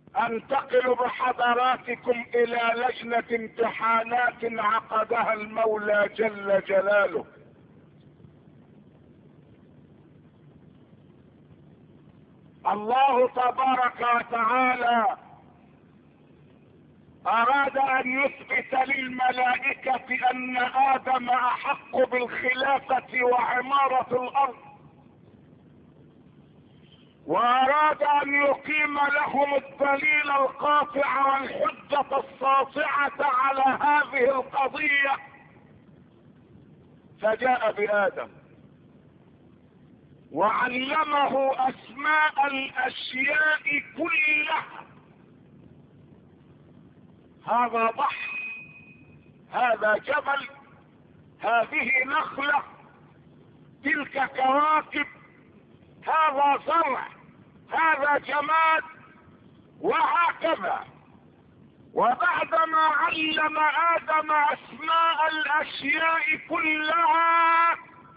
انتقل بحضراتكم الى لجنة امتحانات عقدها المولى جل جلاله. الله تبارك وتعالى اراد ان يثبت للملائكة ان ادم احق بالخلافة وعمارة الارض، واراد ان يقيم لهم الدليل القاطع والحجة الساطعة على هذه القضية، فجاء بآدم وعلمه اسماء الاشياء كلها. هذا بحر، هذا جبل، هذه نخلة، تلك كواكب، هذا زرع، هذا جماد، وهكذا. وبعدما علم آدم اسماء الاشياء كلها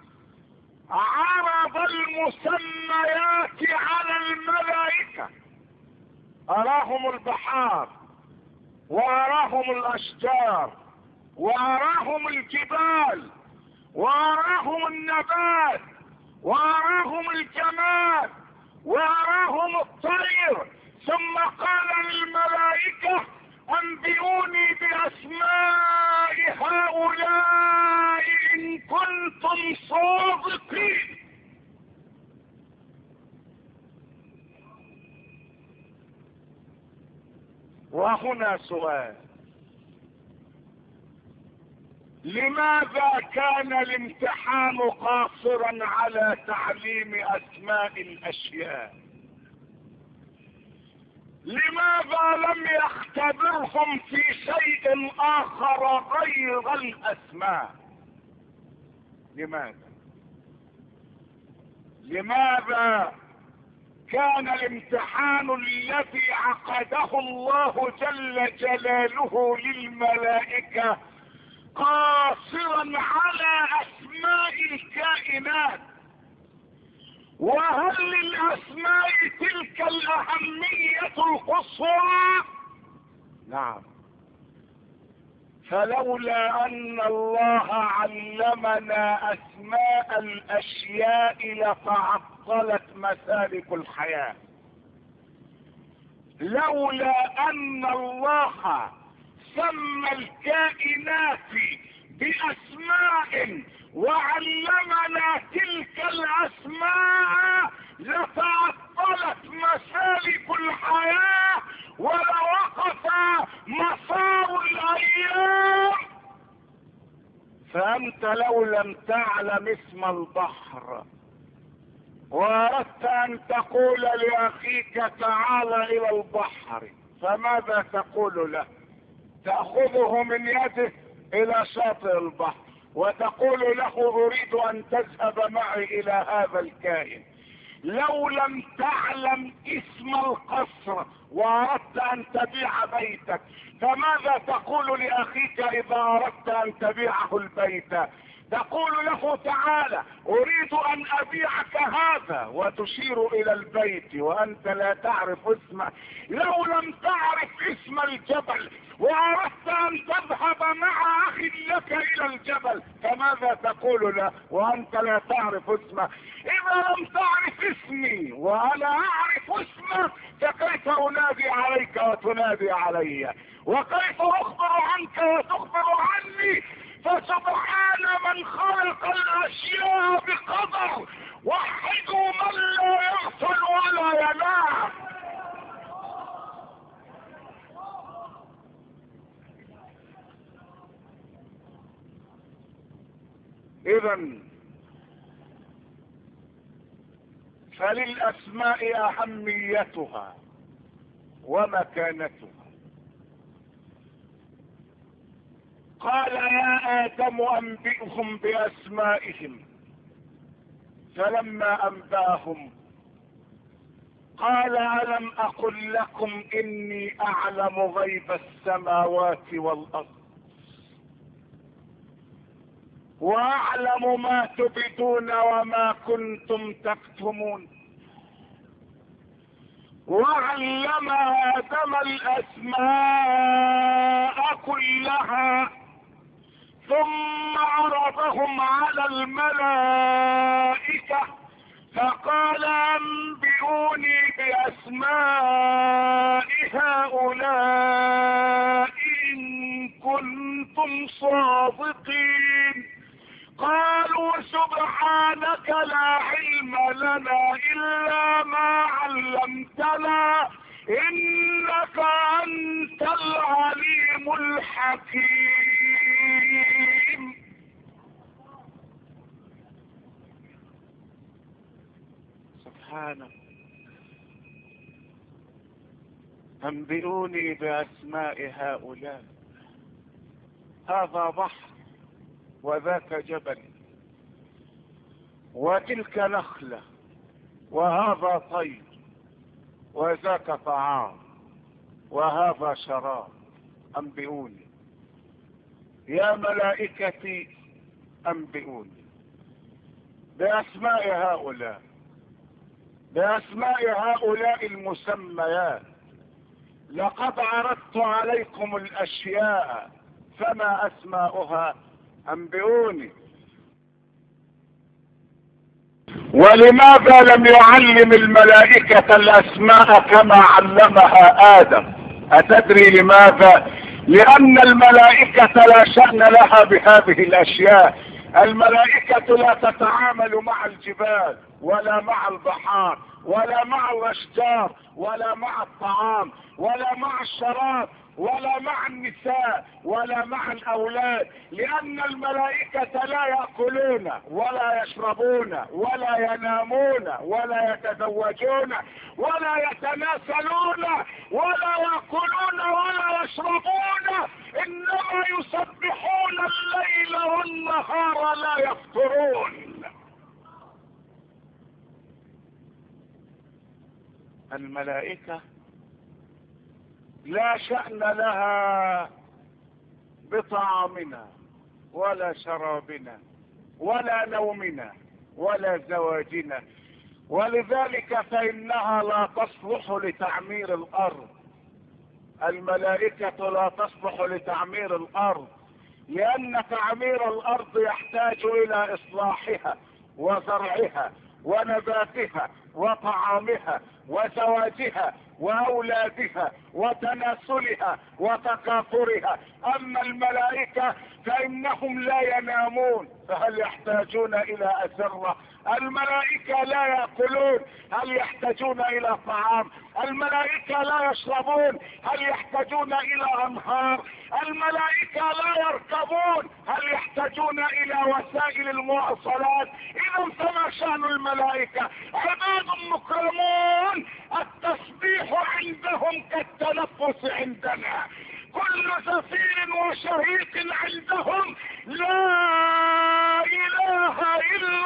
عرض المسميات على الملائكة، اراهم البحار، واراهم الاشجار، واراهم الجبال، واراهم النبات، واراهم الجماد، واراهم الطير، ثم قال للملائكة انبئوني باسماء هؤلاء ان كنتم صادقين. وهنا سؤال: لماذا كان الامتحان قاصرا على تعليم اسماء الاشياء؟ لماذا لم يختبرهم في شيء اخر غير الاسماء؟ لماذا كان الامتحان الذي عقده الله جل جلاله للملائكة قاصرا على اسماء الكائنات؟ وهل للاسماء تلك الاهمية القصوى؟ نعم. فلولا ان الله علمنا اسماء الاشياء لتعطلت مسالك الحياة. لولا ان الله سمى الكائنات باسماء وعلمنا تلك الاسماء لتعطلت مسالك الحياة ولوقف مسار الايام. فانت لو لم تعلم اسم البحر واردت ان تقول لاخيك تعال الى البحر، فماذا تقول له؟ تأخذه من يده الى شاطئ البحر وتقول له اريد ان تذهب معي الى هذا الكائن. لو لم تعلم اسم القصر واردت ان تبيع بيتك، فماذا تقول لاخيك اذا اردت ان تبيعه البيت؟ تقول له تعالى اريد ان ابيعك هذا وتشير الى البيت وانت لا تعرف اسمه. لو لم تعرف اسم الجبل واردت ان تذهب مع اخ لك الى الجبل، فماذا تقول له وانت لا تعرف اسمه؟ اذا لم تعرف اسمي وانا اعرف اسمك فكيف انادي عليك وتنادي علي؟ وكيف اخبر عنك وتخبر عني؟ فسبحان من خلق الاشياء بقدر، وحدوا من لا يغفل ولا ينام. اذا فللاسماء اهميتها ومكانتها. قال يا آدم أنبئهم بأسمائهم، فلما أنبأهم قال ألم أقل لكم إني أعلم غيب السماوات والأرض وأعلم ما تبدون وما كنتم تكتمون. وعلم آدم الأسماء كلها ثم عرضهم على الملائكة فقال أنبئوني بأسماء هؤلاء إن كنتم صادقين. قالوا سبحانك لا علم لنا إلا ما علمتنا إنك أنت العليم الحكيم. سبحانك. أنبئوني بأسماء هؤلاء. هذا بحر وذاك جبل وتلك نخلة وهذا طير وذاك طعام وهذا شراب. أنبئوني يا ملائكتي، أنبئوني بأسماء هؤلاء، بأسماء هؤلاء المسميات. لقد عرضت عليكم الأشياء فما أسماؤها؟ أنبئوني. ولماذا لم يعلم الملائكة الأسماء كما علمها آدم؟ أتدري لماذا؟ لأن الملائكة لا شأن لها بهذه الأشياء. الملائكة لا تتعامل مع الجبال ولا مع البحار ولا مع الأشجار ولا مع الطعام ولا مع الشراب ولا مع النساء ولا مع الأولاد، لأن الملائكة لا يأكلون ولا يشربون ولا ينامون ولا يتزوجون ولا يتناسلون ولا يأكلون ولا يشربون، إنما يسبحون الليل والنهار لا يفطرون. الملائكة لا شأن لها بطعامنا ولا شرابنا ولا نومنا ولا زواجنا، ولذلك فإنها لا تصلح لتعمير الأرض. الملائكة لا تصلح لتعمير الأرض، لأن تعمير الأرض يحتاج إلى إصلاحها وزرعها ونباتها وطعامها وزواجها وأولادها وتناسلها وتكاثرها. أما الملائكة فإنهم لا ينامون، فهل يحتاجون إلى أسرة؟ الملائكة لا يأكلون، هل يحتاجون إلى طعام؟ الملائكة لا يشربون، هل يحتاجون إلى أنهار؟ الملائكة لا يركبون، هل يحتاجون إلى وسائل المواصلات؟ إذا فما شأن الملائكة؟ عباد مكرمون، التسبيح عندهم كالتنفس عندنا، كل زفير وشهيق عندهم لا إله إلا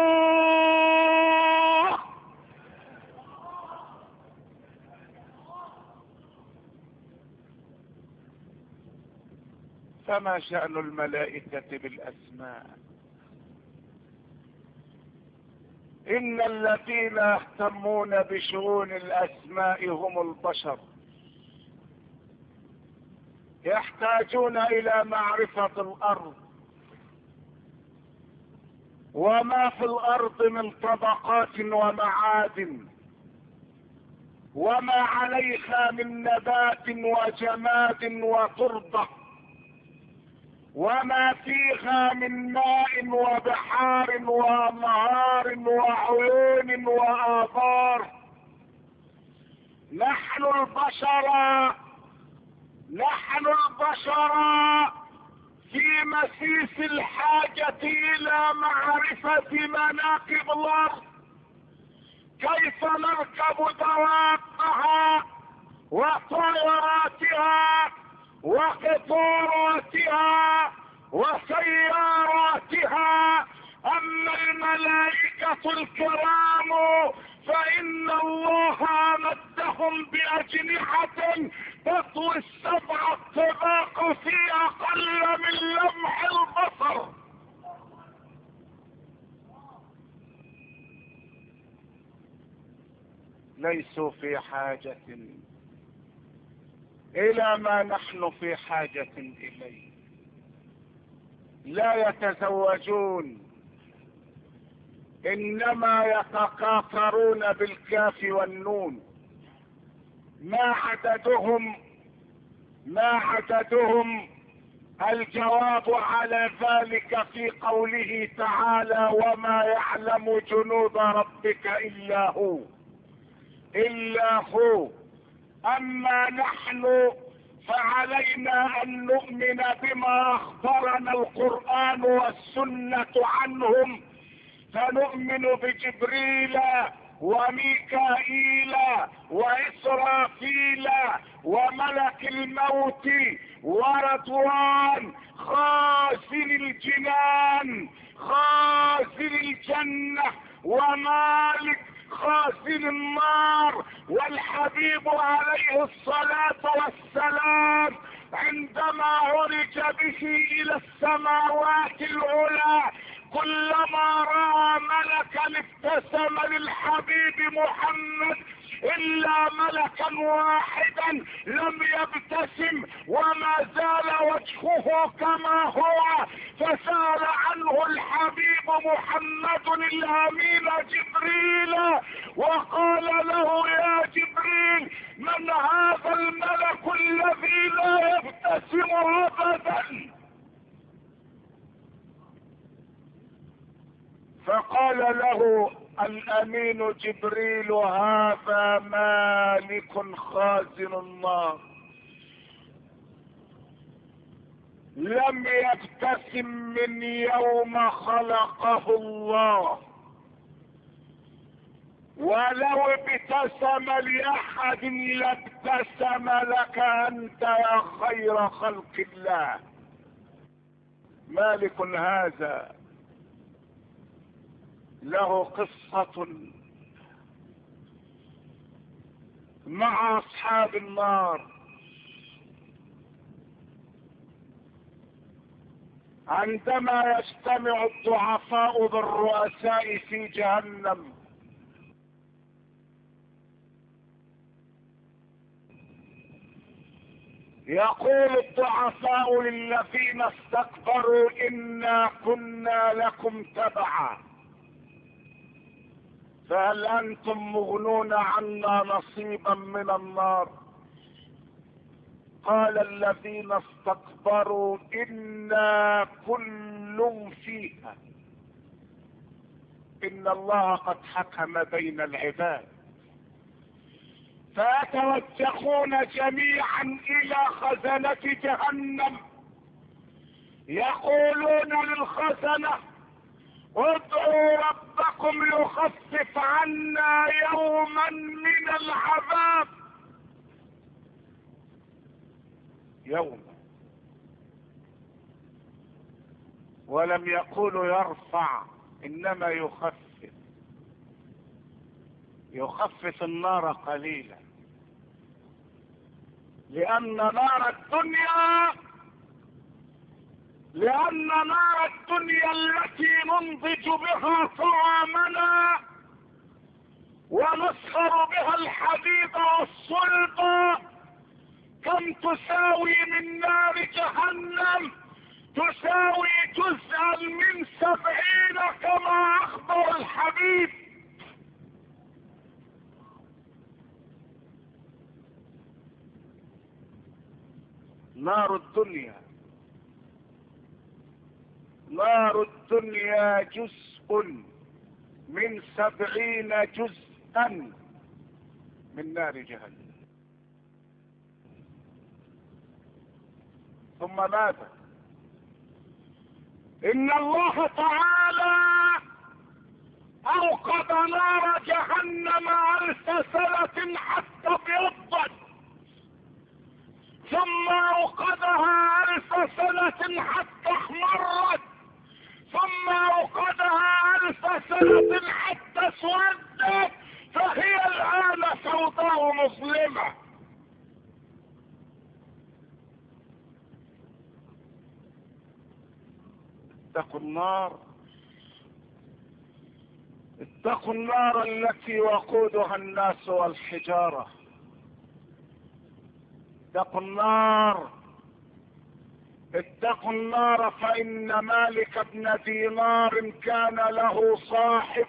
الله. فما شأن الملائكة بالأسماء؟ إن الذين يهتمون بشؤون الأسماء هم البشر، يحتاجون إلى معرفة الأرض وما في الأرض من طبقات ومعادن وما عليها من نبات وجماد وتربة وما فيها من ماء وبحار وأنهار وعيون وآبار. نحن البشر في مسيس الحاجة إلى معرفة مناكب الأرض، كيف نركب دوابها وطائراتها وقطاراتها وسياراتها. أما الملائكة الكرام فإن الله أمدهم بأجنحة تطوي السبع الطباق في أقل من لمح البصر. ليسوا في حاجة الى ما نحن في حاجة اليه. لا يتزوجون، انما يتقاطرون بالكاف والنون. ما عددهم الجواب على ذلك في قوله تعالى: وما يعلم جنود ربك إلا هو. أما نحن فعلينا أن نؤمن بما أخبرنا القرآن والسنة عنهم، فنؤمن بجبريل وميكائيل وإسرافيل وملك الموت ورضوان خازن الجنان خازن الجنة، ومالك خازن النار. والحبيب عليه الصلاة والسلام عندما عرج به إلى السماوات العلى كلما رأى ملكا ابتسم للحبيب محمد، إلا ملكا واحدا لم يبتسم وما زال وجهه كما هو. فسأل عنه الحبيب محمد الأمين جبريل وقال له: يا جبريل، من هذا الملك الذي لا يبتسم أبدا؟ فقال له الامين جبريل: هذا مالك خازن النار، لم يبتسم من يوم خلقه الله، ولو ابتسم لأحد لابتسم لك أنت يا خير خلق الله. مالك هذا له قصة مع أصحاب النار. عندما يجتمع الضعفاء بالرؤساء في جهنم يقول الضعفاء للذين استكبروا: إنا كنا لكم تبعا فهل أنتم مغنون عنا نصيبا من النار؟ قال الذين استكبروا: إنا كل فيها إن الله قد حكم بين العباد. فيتوجهون جميعا إلى خزنة جهنم يقولون للخزنة: ادعوا ربكم يخفف عنا يوما من العذاب. يوم، ولم يقولوا يرفع، انما يخفف النار قليلا، لان نار الدنيا التي ننضج بها طعامنا ونسخر بها الحديد والصلب كم تساوي من نار جهنم؟ تساوي جزءا من 70 كما اخبر الحبيب. نار الدنيا جزء من 70 جزءا من نار جهنم. ثم ماذا؟ إن الله تعالى أوقد نار جهنم 1000 سنة حتى ابيضت، ثم أوقدها 1000 سنة حتى احمرت، ثم أوقدها 1000 سنة حتى اسودت، فهي الآن سوداء مظلمة. اتقوا النار اتقوا النار التي وقودها الناس والحجارة. اتقوا النار، اتقوا النار، فإن مالك بن دينار كان له صاحب،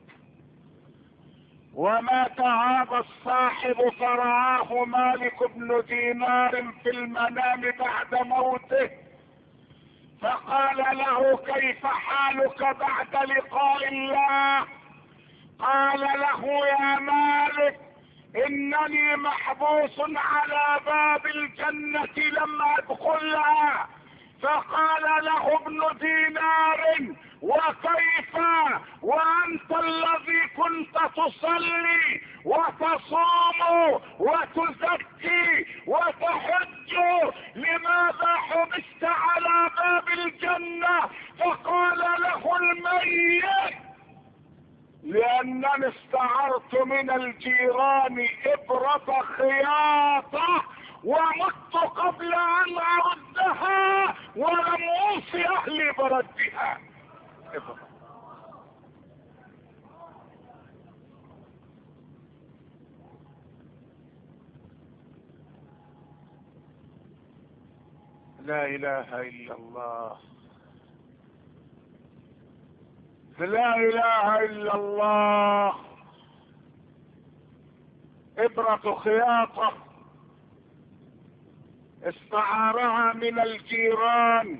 ومات هذا الصاحب فرعاه مالك بن دينار في المنام بعد موته، فقال له: كيف حالك بعد لقاء الله؟ قال له: يا مالك، انني محبوس على باب الجنة لم ادخلها. فقال له ابن دينار: وكيف وانت الذي كنت تصلي وتصوم وتزكي وتحج، لماذا حبست على باب الجنة؟ فقال له الميت: لانني استعرت من الجيران ابرة خياطة ومت قبل ان اردها ولم اوصي اهلي بردها. لا اله الا الله، لا اله الا الله. ابرة خياطة استعارها من الجيران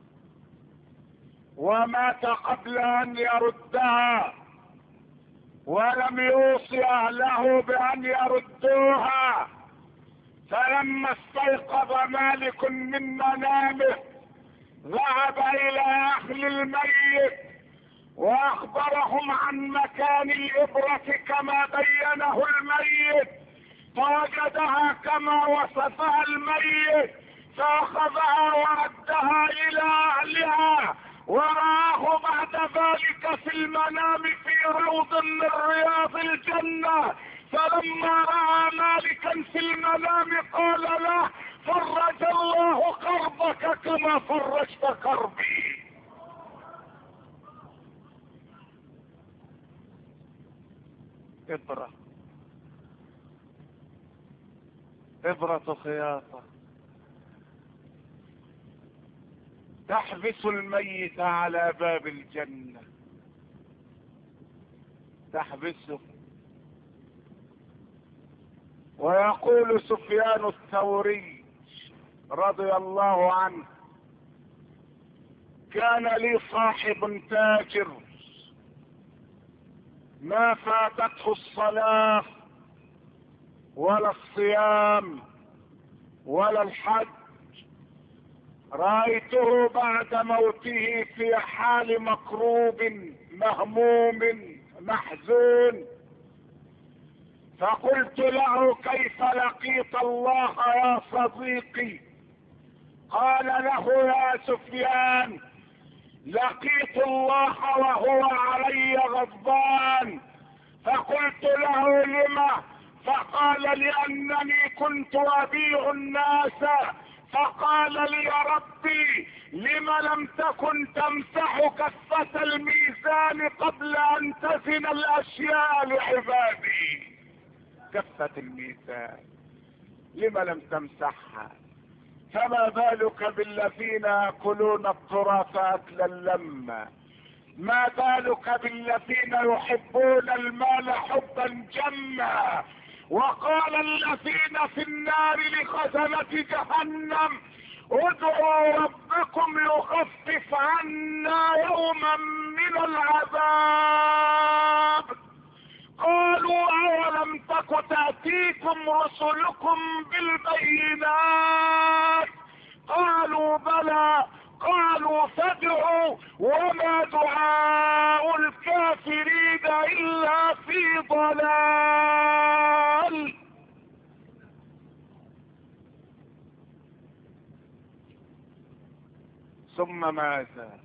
ومات قبل ان يردها ولم يوصي اهله بان يردوها. فلما استيقظ مالك من منامه ذهب الى اهل الميت واخبرهم عن مكان الابرة كما بينه الميت، فوجدها كما وصفها الميت، فاخذها وردها الى اهلها، ورآه بعد ذلك في المنام في روض من رياض الجنة. فلما رأى مالكا في المنام قال له: فرج الله كربك كما فرجت كربي. إبرة خياطة تحبس الميت على باب الجنة، تحبسه. ويقول سفيان الثوري رضي الله عنه: كان لي صاحب تاجر ما فاتته الصلاة ولا الصيام ولا الحج، رأيته بعد موته في حال مكروب مهموم محزون، فقلت له: كيف لقيت الله يا صديقي؟ قال له: يا سفيان، لقيت الله وهو علي غضبان. فقلت له: لما؟ فقال: لانني كنت ابيع الناس، فقال لي: يا ربي، لم لم تكن تمسح كفة الميزان قبل ان تزن الاشياء لعبادي؟ كفة الميزان لم لم تمسحها؟ فما بالك بالذين ياكلون التراث اكلا لما؟ ما بالك بالذين يحبون المال حبا جما؟ وقال الذين في النار لخزنة جهنم: ادعوا ربكم يخفف عنا يوما من العذاب. قالوا: اولم تك تأتيكم رسلكم بالبينات؟ قالوا: بلى. قالوا: فادعوا. وما دعاء الكافرين الا في ضلال. ثم ماذا؟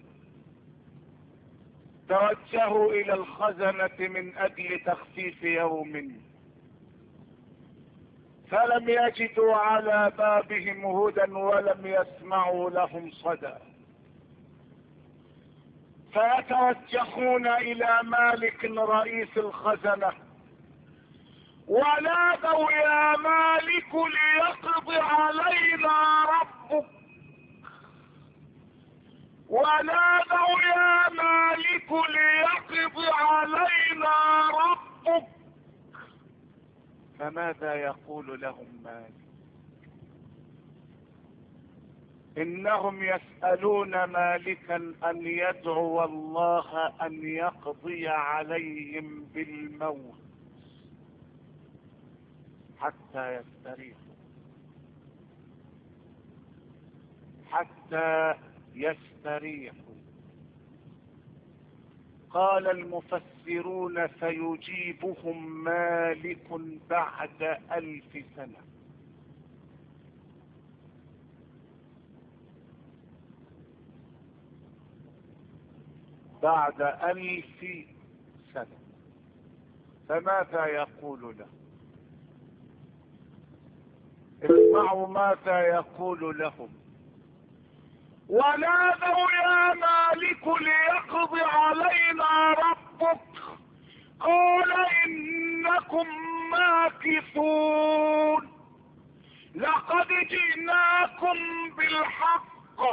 توجهوا الى الخزنة من اجل تخفيف يوم، فلم يجدوا على بابهم هدى ولم يسمعوا لهم صدى. فيتوجهون الى مالك رئيس الخزنة، ونادوا يا مالك ليقضي علينا ربك، ونادوا يا مالك ليقضي علينا ربك. فماذا يقول لهم مالك؟ انهم يسألون مالكا ان يدعو الله ان يقضي عليهم بالموت حتى يستريحوا، حتى يستريحوا. قال المفسرون فيجيبهم مالك بعد 1000 سنة. بعد 1000 سنة. فماذا يقول له؟ اسمعوا ماذا يقول لهم. ونادوا يا مالك ليقضي علينا ربك، قال انكم ماكثون، لقد جئناكم بالحق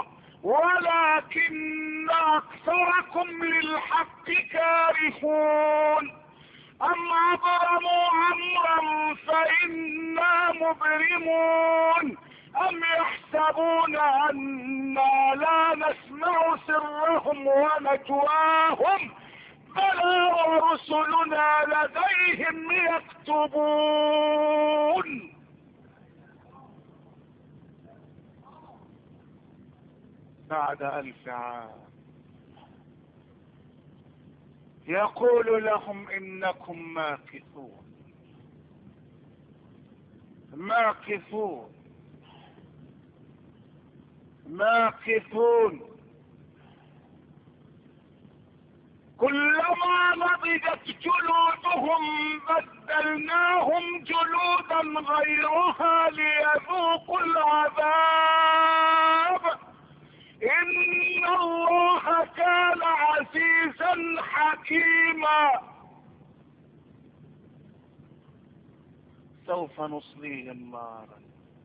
ولكن اكثركم للحق كارهون، ام ابرموا امرا فانا مبرمون، ام يحسبون انا لا نسمع سرهم ونجواهم، بلى ورسلنا لديهم يكتبون. بعد 1000 عام يقول لهم انكم ماكثون، ماكثون، ماكثون. كلما نضجت جلودهم بدلناهم جلودا غيرها ليذوقوا العذاب، ان الله كان عزيزا حكيما. سوف نصليهم نارا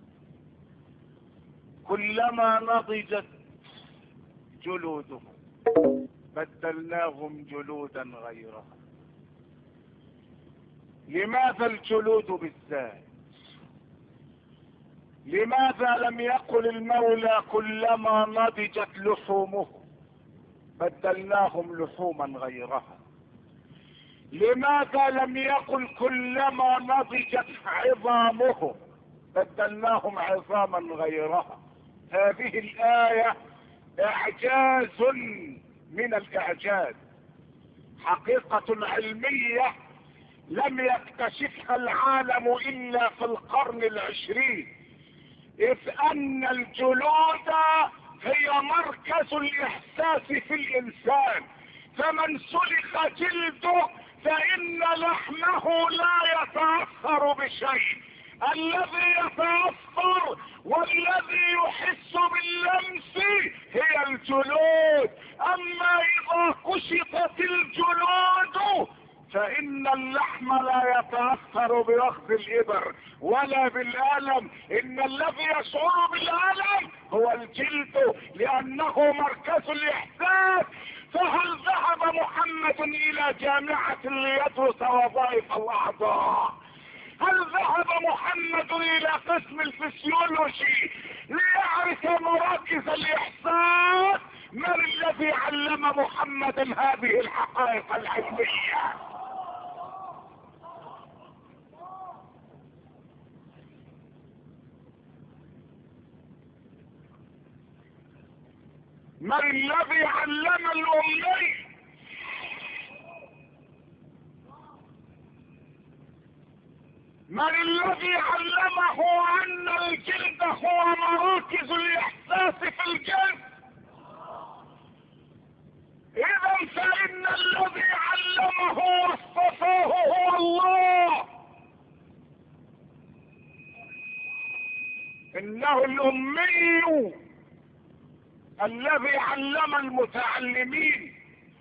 كلما نضجت جلودهم بدلناهم جلودا غيرها. لماذا الجلود بالذات؟ لماذا لم يقل المولى كلما نضجت لحومه بدلناهم لحوما غيرها؟ لماذا لم يقل كلما نضجت عظامه بدلناهم عظاما غيرها؟ هذه الآية إعجاز من الإعجاز، حقيقة علمية لم يكتشفها العالم إلا في القرن 20، إذ أن الجلود هي مركز الإحساس في الإنسان، فمن سلخ جلده فإن لحمه لا يتأثر بشيء، الذي يتأثر والذي يحس باللمس هي الجلود. أما إذا كشطت الجلود فإن اللحم لا يتأثر بأخذ الإبر ولا بالألم، إن الذي يشعر بالألم هو الجلد لأنه مركز الإحساس. فهل ذهب محمد إلى جامعة ليدرس وظائف الأعضاء؟ هل ذهب محمد إلى قسم الفسيولوجي ليعرف مراكز الإحساس؟ من الذي علم محمد هذه الحقائق العلمية؟ من الذي علم الأمي؟ من الذي علمه أن الجلد هو مراكز الإحساس في الجسم؟ إذا فإن الذي علمه واصطفاه هو الله. إنه الأمي الذي علم المتعلمين،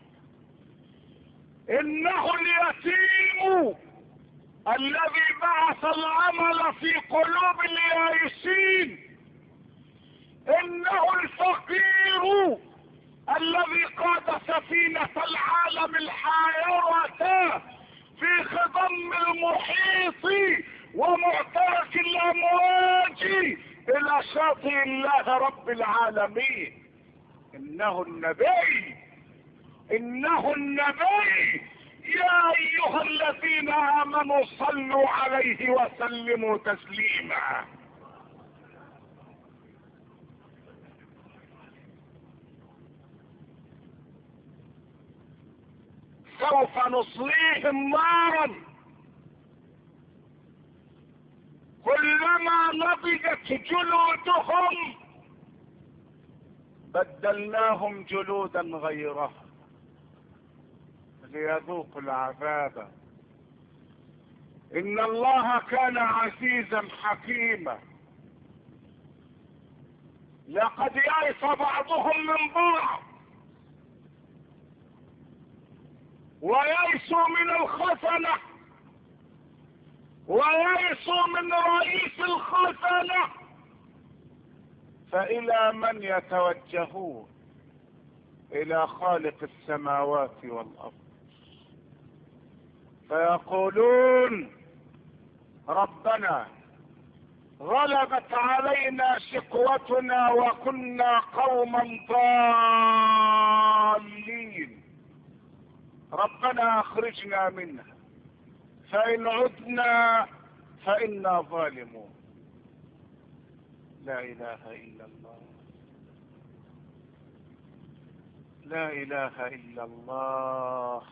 انه اليتيم الذي بعث الامل في قلوب اليائسين، انه الفقير الذي قاد سفينة العالم الحائرة في خضم المحيط ومعترك الامواج الى شاطئ الله رب العالمين. انه النبي، انه النبي. يا ايها الذين امنوا صلوا عليه وسلموا تسليما. سوف نصليهم نارا كلما نضجت جلودهم بدلناهم جلودا غيرها ليذوقوا العذاب. ان الله كان عزيزا حكيما. لقد يئس بعضهم من بعض ويئسوا من الخزنة ويئسوا من رئيس الخزنة، فإلى من يتوجهون؟ إلى خالق السماوات والأرض، فيقولون ربنا غلبت علينا شقوتنا وكنا قوما ضالين، ربنا اخرجنا منها فإن عدنا فإنا ظالمون. لا إله إلا الله، لا إله إلا الله،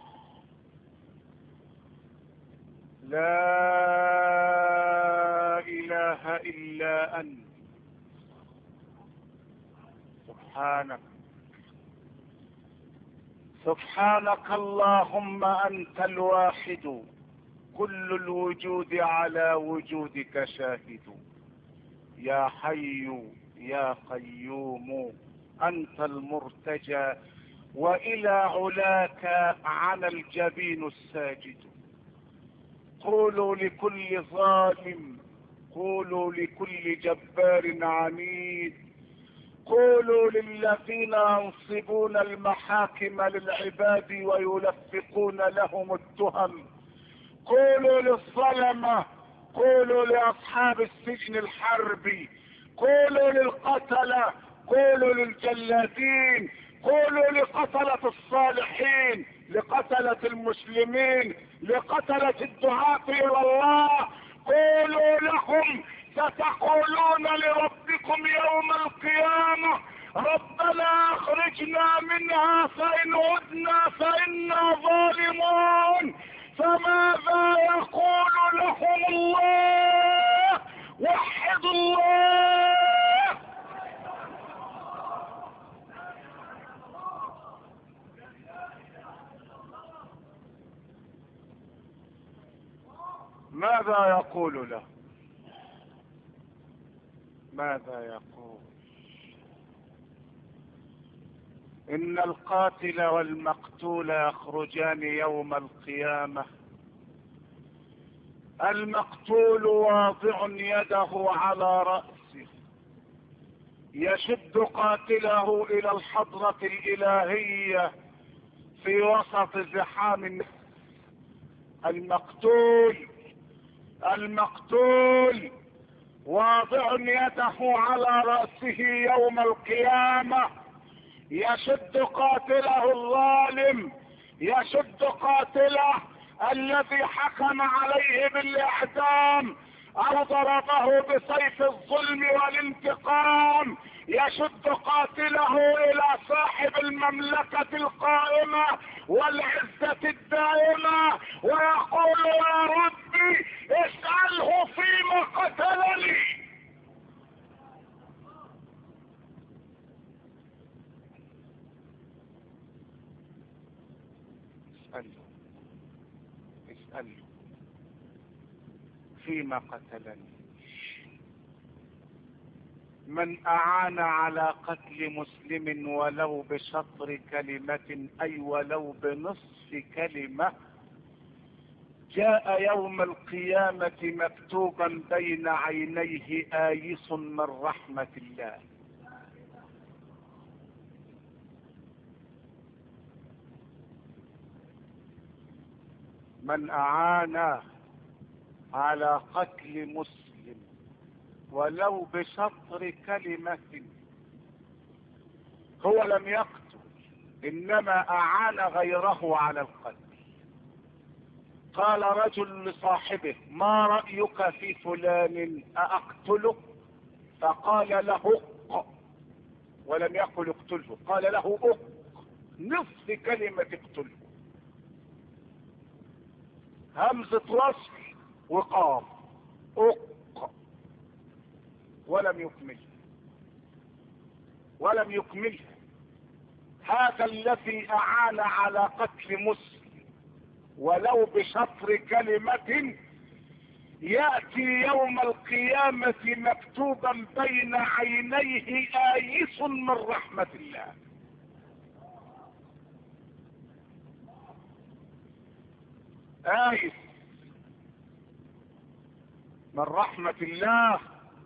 لا إله إلا أنت. سبحانك، سبحانك اللهم أنت الواحد كل الوجود على وجودك شاهد. يا حي يا قيوم أنت المرتجى وإلى علاك على الجبين الساجد. قولوا لكل ظالم، قولوا لكل جبار عنيد، قولوا للذين ينصبون المحاكم للعباد ويلفقون لهم التهم، قولوا للظلمة، قولوا لأصحاب السجن الحربي، قولوا للقتلة، قولوا للجلادين، قولوا لقتلة الصالحين، لقتلة المسلمين، لقتلة الدعاة إلى الله، قولوا لهم ستقولون لربكم يوم القيامة ربنا اخرجنا منها فإن عدنا فإنا ظالمون. فماذا يقول لهم الله؟ وحدوا الله. ماذا يقول له؟ ماذا يقول؟ ان القاتل والمقتول يخرجان يوم القيامة. المقتول واضع يده على رأسه يشد قاتله الى الحضرة الالهية في وسط زحام الناس. المقتول واضع يده على رأسه يوم القيامة يشد قاتله الظالم، يشد قاتله الذي حكم عليه بالاعدام او ضربه بسيف الظلم والانتقام، يشد قاتله الى صاحب المملكة القائمة والعزة الدائمة ويقول يا ربي اسأله فيما قتلني. اسأله فيما قتلني. من اعان على قتل مسلم ولو بشطر كلمة اي ولو بنصف كلمة جاء يوم القيامة مكتوبا بين عينيه آيس من رحمة الله. من اعان على قتل مسلم ولو بشطر كلمة، هو لم يقتل انما اعان غيره على القتل. قال رجل لصاحبه: ما رأيك في فلان أأقتله؟ فقال له ولم يقل اقتله، قال له نصف كلمة اقتله، همزة وصل وقاف ولم يكملها. هذا الذي اعان على قتل مسلم ولو بشطر كلمة يأتي يوم القيامة مكتوبا بين عينيه آيس من رحمة الله. آيس من رحمة الله.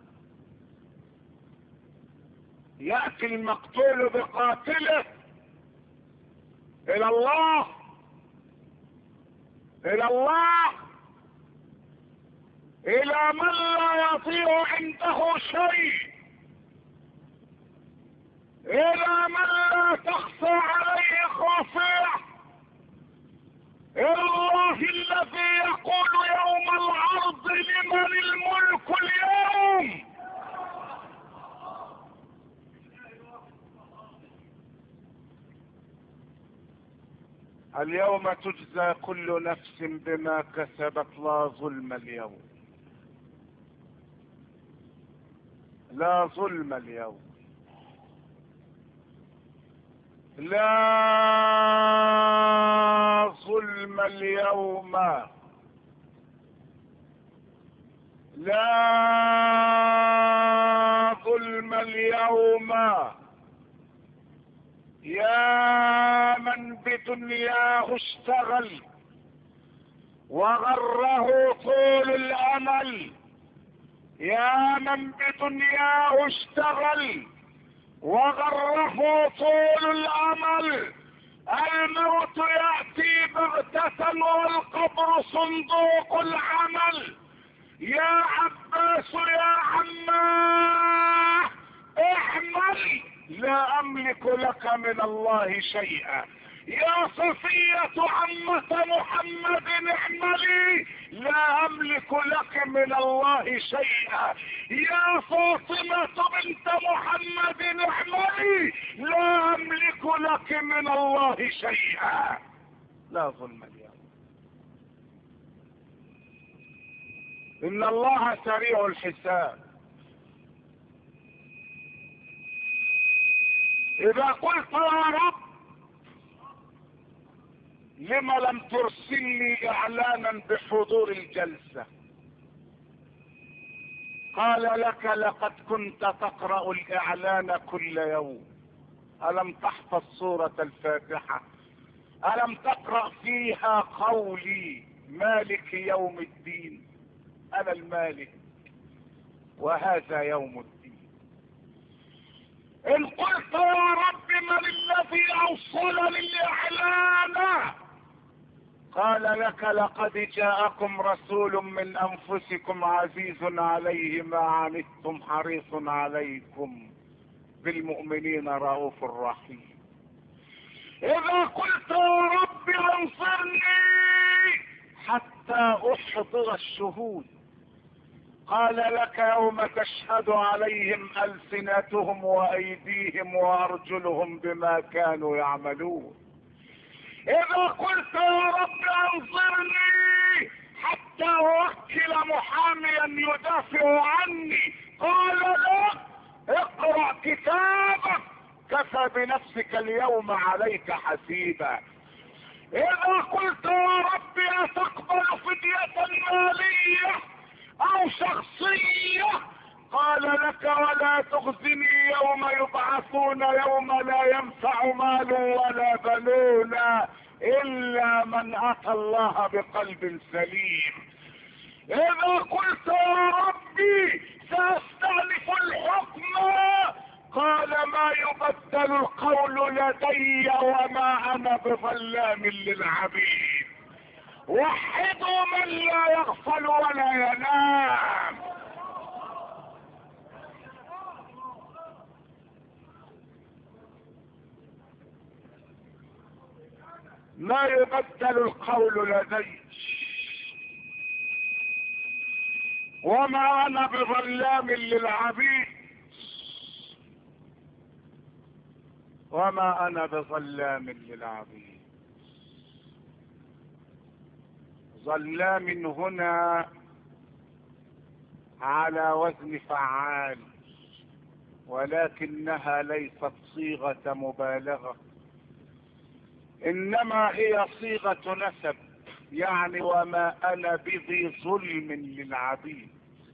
يأتي المقتول بقاتله إلى الله إلى من لا يطيع عنده شيء، إلى من لا تخفى عليه خافية، إلى الله الذي يقول يوم العرض: لمن الملك اليوم؟ اليوم تجزى كل نفس بما كسبت لا ظلم اليوم، لا ظلم اليوم، لا ظلم اليوم، لا ظلم اليوم. يا من بدنياه اشتغل وغره طول الامل، يا من بدنياه اشتغل وغره طول الامل، الموت يأتي بغتة والقبر صندوق العمل. يا عباس يا عماه احمل، لا املك لك من الله شيئا. يا صفية عمة محمد احملي، لا املك لك من الله شيئا. يا فاطمة بنت محمد احملي، لا املك لك من الله شيئا. لا ظلم اليوم. ان الله سريع الحساب. اذا قلت يا رب لم لم ترسل لي اعلانا بحضور الجلسة، قال لك: لقد كنت تقرأ الاعلان كل يوم. الم تحفظ سورة الفاتحة؟ الم تقرأ فيها قولي مالك يوم الدين؟ انا المالك وهذا يوم الدين. ان قلت يا رب من الذي اوصلني الاعلان؟ قال لك: لقد جاءكم رسول من انفسكم عزيز عليه ما عنتم حريص عليكم بالمؤمنين رؤوف رحيم. اذا قلت يا رب انصرني حتى احضر الشهود، قال لك: يوم تشهد عليهم ألسنتهم وأيديهم وأرجلهم بما كانوا يعملون. إذا قلت يا رب انظرني حتى أوكل محاميا يدافع عني، قال له: اقرأ كتابك كفى بنفسك اليوم عليك حسيبا. إذا قلت يا رب أتقبل فدية مالية او شخصية، قال لك ولا تخزني يوم يبعثون يوم لا ينفع مال ولا بنون الا من اتى الله بقلب سليم. اذا قلت يا ربي ساستأنف الحكم قال ما يبدل القول لدي وما انا بظلام للعبيد. وحدوا من لا يغفل ولا ينام. ما يبدل القول لدي وما انا بظلام للعبيد. وما انا بظلام للعبيد. ظلام هنا على وزن فعال، ولكنها ليست صيغة مبالغة، انما هي صيغة نسب، يعني وما انا بذي ظلم للعبيد.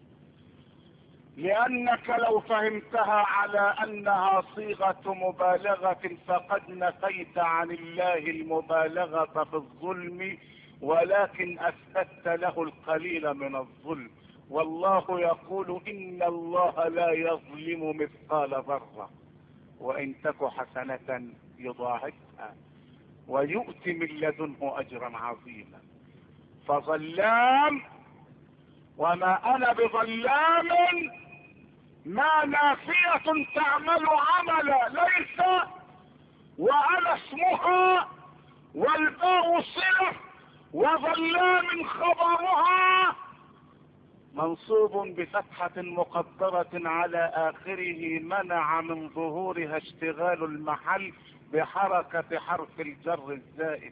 لانك لو فهمتها على انها صيغة مبالغة فقد نفيت عن الله المبالغة في الظلم، ولكن اثبتت له القليل من الظلم. والله يقول ان الله لا يظلم مثقال ذرة وان تك حسنة يضاعفها ويؤتي من لدنه اجرا عظيما. فظلام وما انا بظلام ما نافية تعمل عملا ليس، وانا اسمها والباء صلة وظلام خبرها منصوب بفتحة مقدرة على اخره منع من ظهورها اشتغال المحل بحركة حرف الجر الزائد.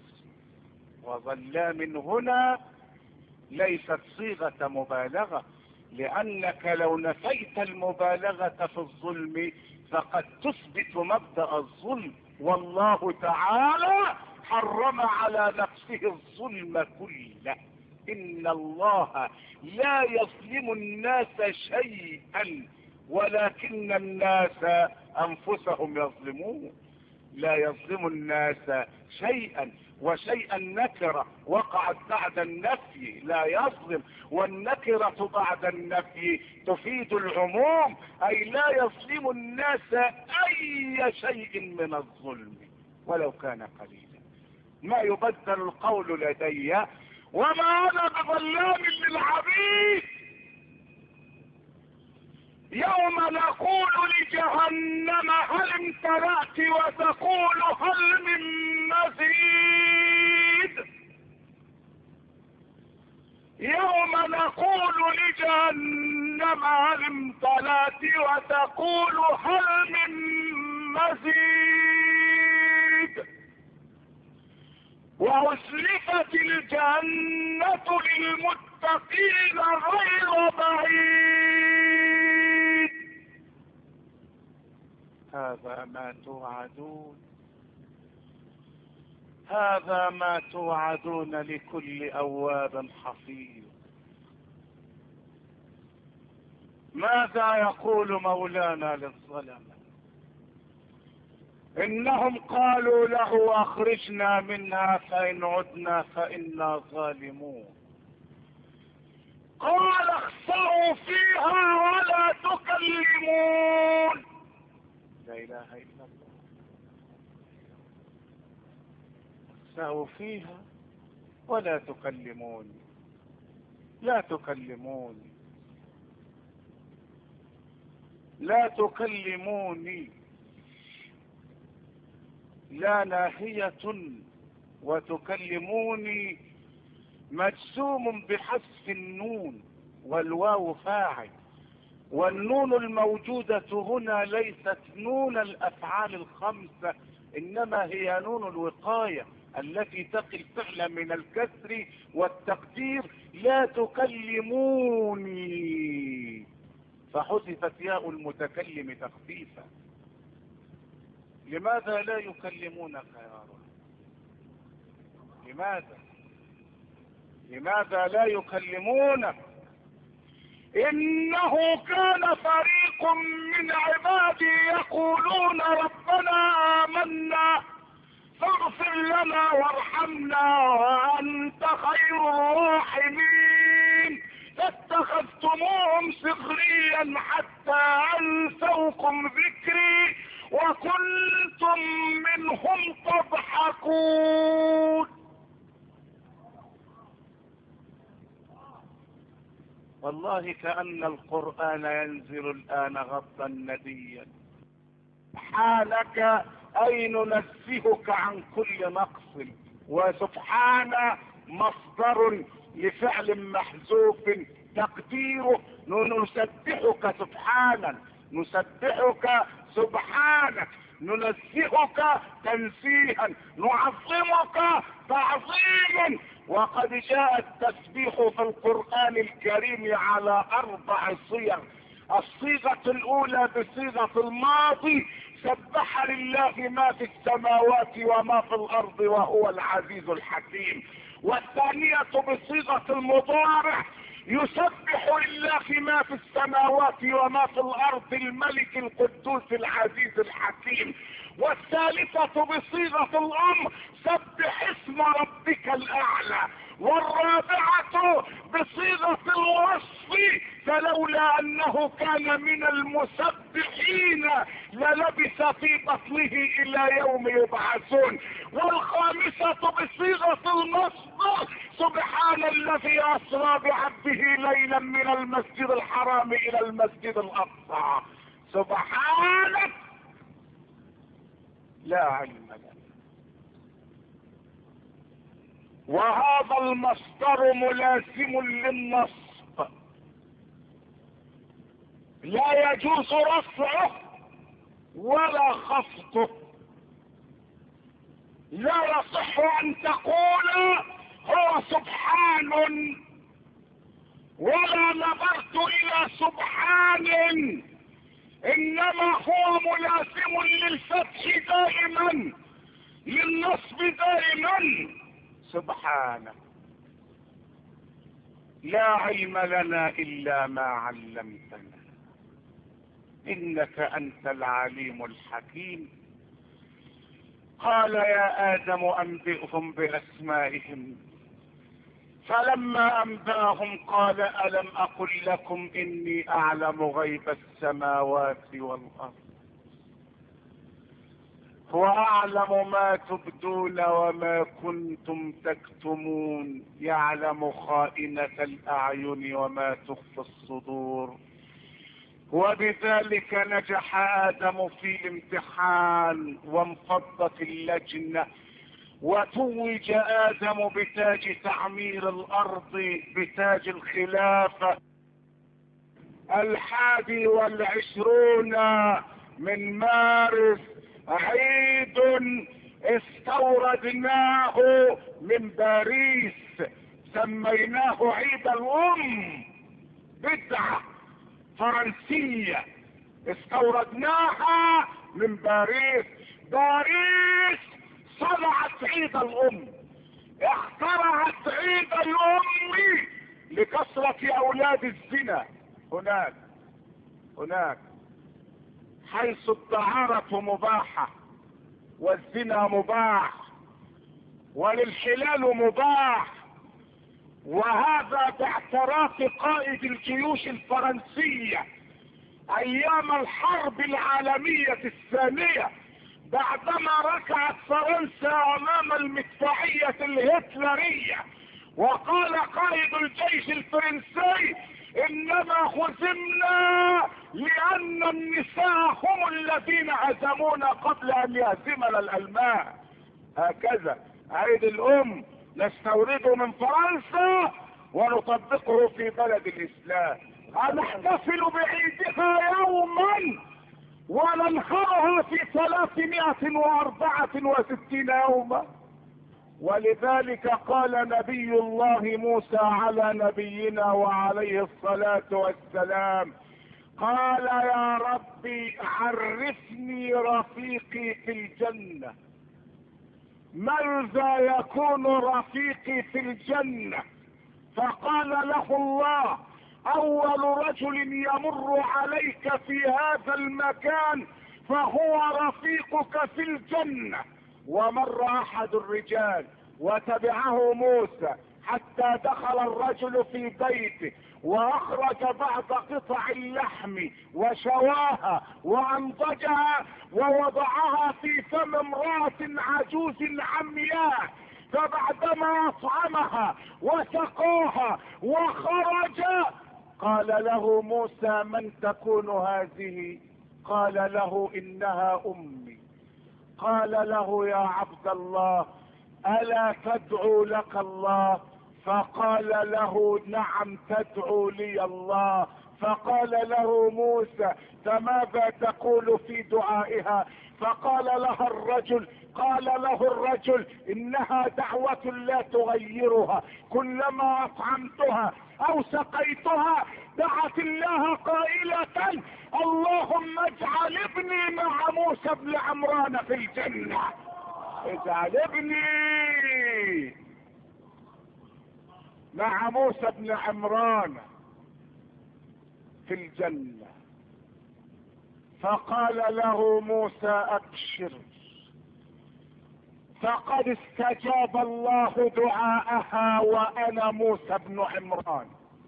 وظلام هنا ليست صيغة مبالغة، لانك لو نفيت المبالغة في الظلم فقد تثبت مبدأ الظلم، والله تعالى حرم على نفسه الظلم كله. ان الله لا يظلم الناس شيئا ولكن الناس انفسهم يظلمون. لا يظلم الناس شيئا، وشيئا نكرة وقعت بعد النفي، لا يظلم، والنكرة بعد النفي تفيد العموم، اي لا يظلم الناس اي شيء من الظلم ولو كان قليلا. ما يبدل القول لدي وما انا بظلام للعبيد. يوم نقول لجهنم هل امتلأت وتقول هل من مزيد. يوم نقول لجهنم هل امتلأت وتقول هل من مزيد. وأزلفت الجنة للمتقين غير بعيد. هذا ما توعدون، هذا ما توعدون لكل أواب حفيظ. ماذا يقول مولانا للظلمة؟ انهم قالوا له اخرجنا منها فان عدنا فانا ظالمون. قال اخسئوا فيها ولا تكلمون. لا اله الا الله. اخسئوا فيها ولا تكلمون. لا تكلموني، لا تكلموني. لا ناهية وتكلموني مجزوم بحذف النون والواو فاعل، والنون الموجودة هنا ليست نون الافعال الخمسة، انما هي نون الوقاية التي تقي الفعل من الكسر والتقدير لا تكلموني، فحذفت ياء المتكلم تخفيفا. لماذا لا يكلمونك يا رب؟ لماذا لا يكلمونك؟ انه كان فريق من عبادي يقولون ربنا آمنا فاغفر لنا وارحمنا وانت خير الراحمين فاتخذتموهم سخريا حتى انسوكم ذكري وكنتم منهم تضحكون. والله كأن القرآن ينزل الآن غضا نديا. سبحانك أي ننزهك عن كل نقص، وسبحان مصدر لفعل محذوف تقديره نسبحك سبحانا، نسبحك سبحانك، ننزهك تنزيها، نعظمك تعظيما. وقد جاء التسبيح في القرآن الكريم على 4 صيغ. الصيغة الأولى بصيغة الماضي، سبح لله ما في السماوات وما في الأرض وهو العزيز الحكيم. والثانية بصيغة المضارع، يسبح لله ما في السماوات وما في الأرض الملك القدوس العزيز الحكيم. والثالثة بصيغة الأمر، سبح اسم ربك الأعلى. والرابعة بصيغة الوصف، فلولا أنه كان من المسبحين للبث في بطنه إلى يوم يبعثون. والخامسة بصيغة المصدر، سبحان الذي أسرى بعبده ليلا من المسجد الحرام إلى المسجد الأقصى. سبحانك لا علم لنا. وهذا المصدر ملازم للنصب، لا يجوز رفعه ولا خفضه. لا يصح ان تقول هو سبحان ولا نظرت الى سبحان، انما هو ملازم للفتح دائما، للنصب دائما. سبحانه لا علم لنا الا ما علمتنا انك انت العليم الحكيم. قال يا ادم انبئهم باسمائهم، فلما انباهم قال الم اقل لكم اني اعلم غيب السماوات والارض واعلم ما تبدون وما كنتم تكتمون، يعلم خائنة الاعين وما تخفي الصدور. وبذلك نجح ادم في الامتحان وانفضت اللجنة، وتوج ادم بتاج تعمير الارض، بتاج الخلافة 21 من مارس، عيد استوردناه من باريس سميناه عيد الام، بدعة فرنسية استوردناها من باريس. باريس صنعت عيد الام، اخترعت عيد الام لكثرة اولاد الزنا هناك حيث الطهارة مباحة والزنا مباح والانحلال مباح. وهذا باعتراف قائد الجيوش الفرنسية ايام الحرب العالمية الثانية، بعدما ركعت فرنسا امام المدفعية الهتلرية، وقال قائد الجيش الفرنسي انما هزمنا لان النساء هم الذين هزمونا قبل ان يهزمنا الالمان. هكذا عيد الام نستورده من فرنسا ونطبقه في بلد الاسلام، نحتفل بعيدها يوما وننهرها في 364 يوما. ولذلك قال نبي الله موسى على نبينا وعليه الصلاة والسلام، قال يا ربي عرفني رفيقي في الجنة. من ذا يكون رفيقي في الجنة؟ فقال له الله اول رجل يمر عليك في هذا المكان فهو رفيقك في الجنة. ومر احد الرجال وتبعه موسى حتى دخل الرجل في بيته واخرج بعض قطع اللحم وشواها وانضجها ووضعها في فم امرأة عجوز عمياء، فبعدما اطعمها وسقاها وخرج قال له موسى: من تكون هذه؟ قال له: انها امي. قال له: يا عبد الله، الا تدعو لك الله؟ فقال له: نعم تدعو لي الله. فقال له موسى: فماذا تقول في دعائها؟ فقال له الرجل: انها دعوة لا تغيرها، كلما اطعمتها او سقيتها دعت الله قائلة: اللهم اجعل ابني مع موسى بن عمران في الجنة. اجعل ابني مع موسى بن عمران في الجنة. فقال له موسى: ابشر، فقد استجاب الله دعاءها وانا موسى بن عمران.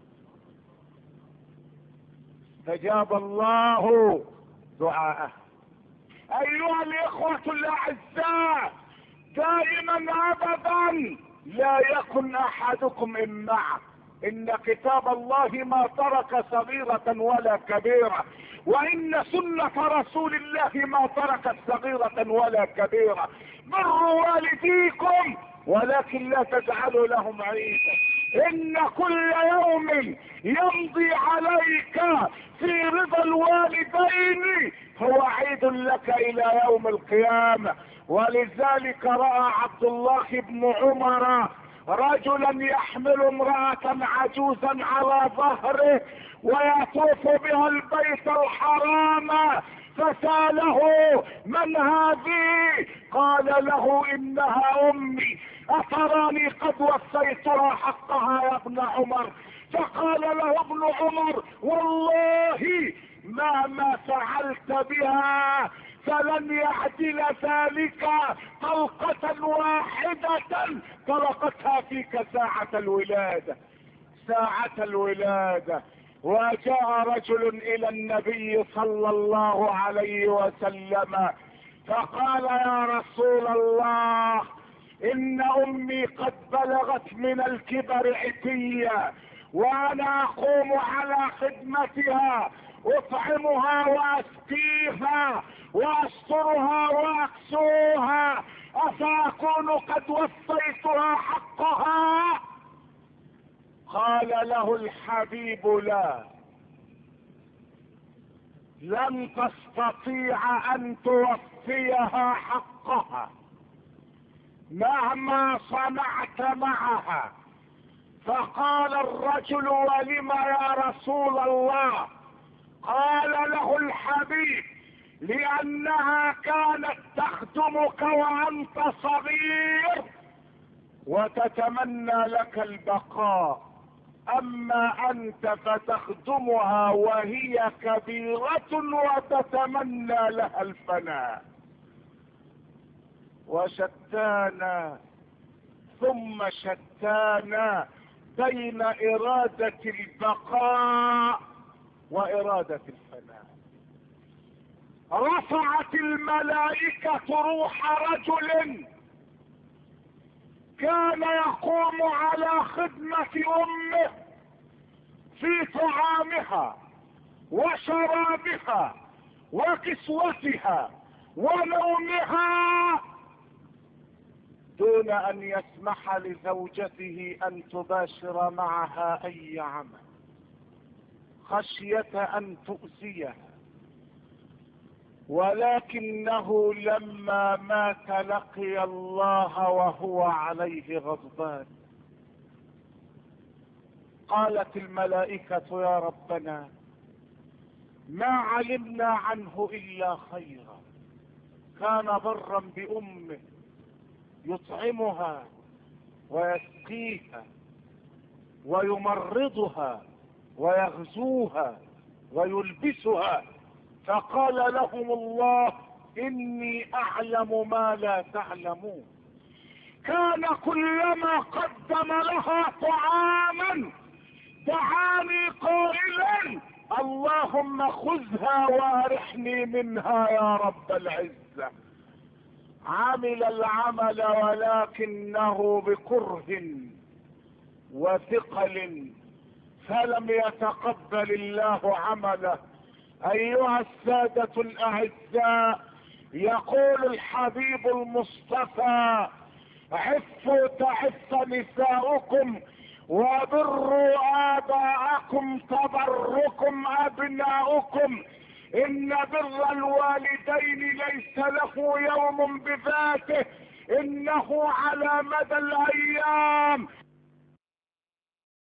استجاب الله دعاءها. ايها الاخوة الاعزاء، دائما ابدا لا يكن احدكم امعه. ان كتاب الله ما ترك صغيرة ولا كبيرة، وان سنة رسول الله ما تركت صغيرة ولا كبيرة. بروا والديكم ولكن لا تجعلوا لهم عيدا. ان كل يوم يمضي عليك في رضا الوالدين هو عيد لك الى يوم القيامة. ولذلك رأى عبد الله بن عمر رجلا يحمل امرأة عجوزا على ظهره ويطوف بها البيت الحرام، فسأله: من هذه؟ قال له: انها امي، اتراني قد وفيتها حقها يا ابن عمر؟ فقال له ابن عمر: والله ما فعلت بها فلن يعدل ذلك طلقة واحدة طلقتها فيك ساعة الولادة. وجاء رجل الى النبي صلى الله عليه وسلم فقال: يا رسول الله، ان امي قد بلغت من الكبر عتيا، وانا اقوم على خدمتها، اطعمها واسقيها واسترها واكسوها، افاكون قد وفيتها حقها؟ قال له الحبيب: لا، لن تستطيع ان توفيها حقها مهما صنعت معها. فقال الرجل: ولم يا رسول الله؟ قال له الحبيب: لانها كانت تخدمك وانت صغير وتتمنى لك البقاء، اما انت فتخدمها وهي كبيرة وتتمنى لها الفناء. وشتانا ثم شتانا بين ارادة البقاء وارادة الفناء. رفعت الملائكة روح رجل كان يقوم على خدمة امه في طعامها وشرابها وكسوتها ونومها، دون ان يسمح لزوجته ان تباشر معها اي عمل خشية ان تؤذيها. ولكنه لما مات لقي الله وهو عليه غضبان. قالت الملائكة: يا ربنا، ما علمنا عنه الا خيرا، كان برا بامه، يطعمها ويسقيها ويمرضها ويغزوها ويلبسها. فقال لهم الله: اني اعلم ما لا تعلمون. كان كلما قدم لها طعاما دعاني قائلا: اللهم خذها وارحني منها يا رب العزة. عمل العمل ولكنه بكره وثقل، فلم يتقبل الله عمله. ايها السادة الاعزاء، يقول الحبيب المصطفى: عفوا تعف نساؤكم، وبروا آباءكم تبركم أبناؤكم. إن بر الوالدين ليس له يوم بذاته، إنه على مدى الأيام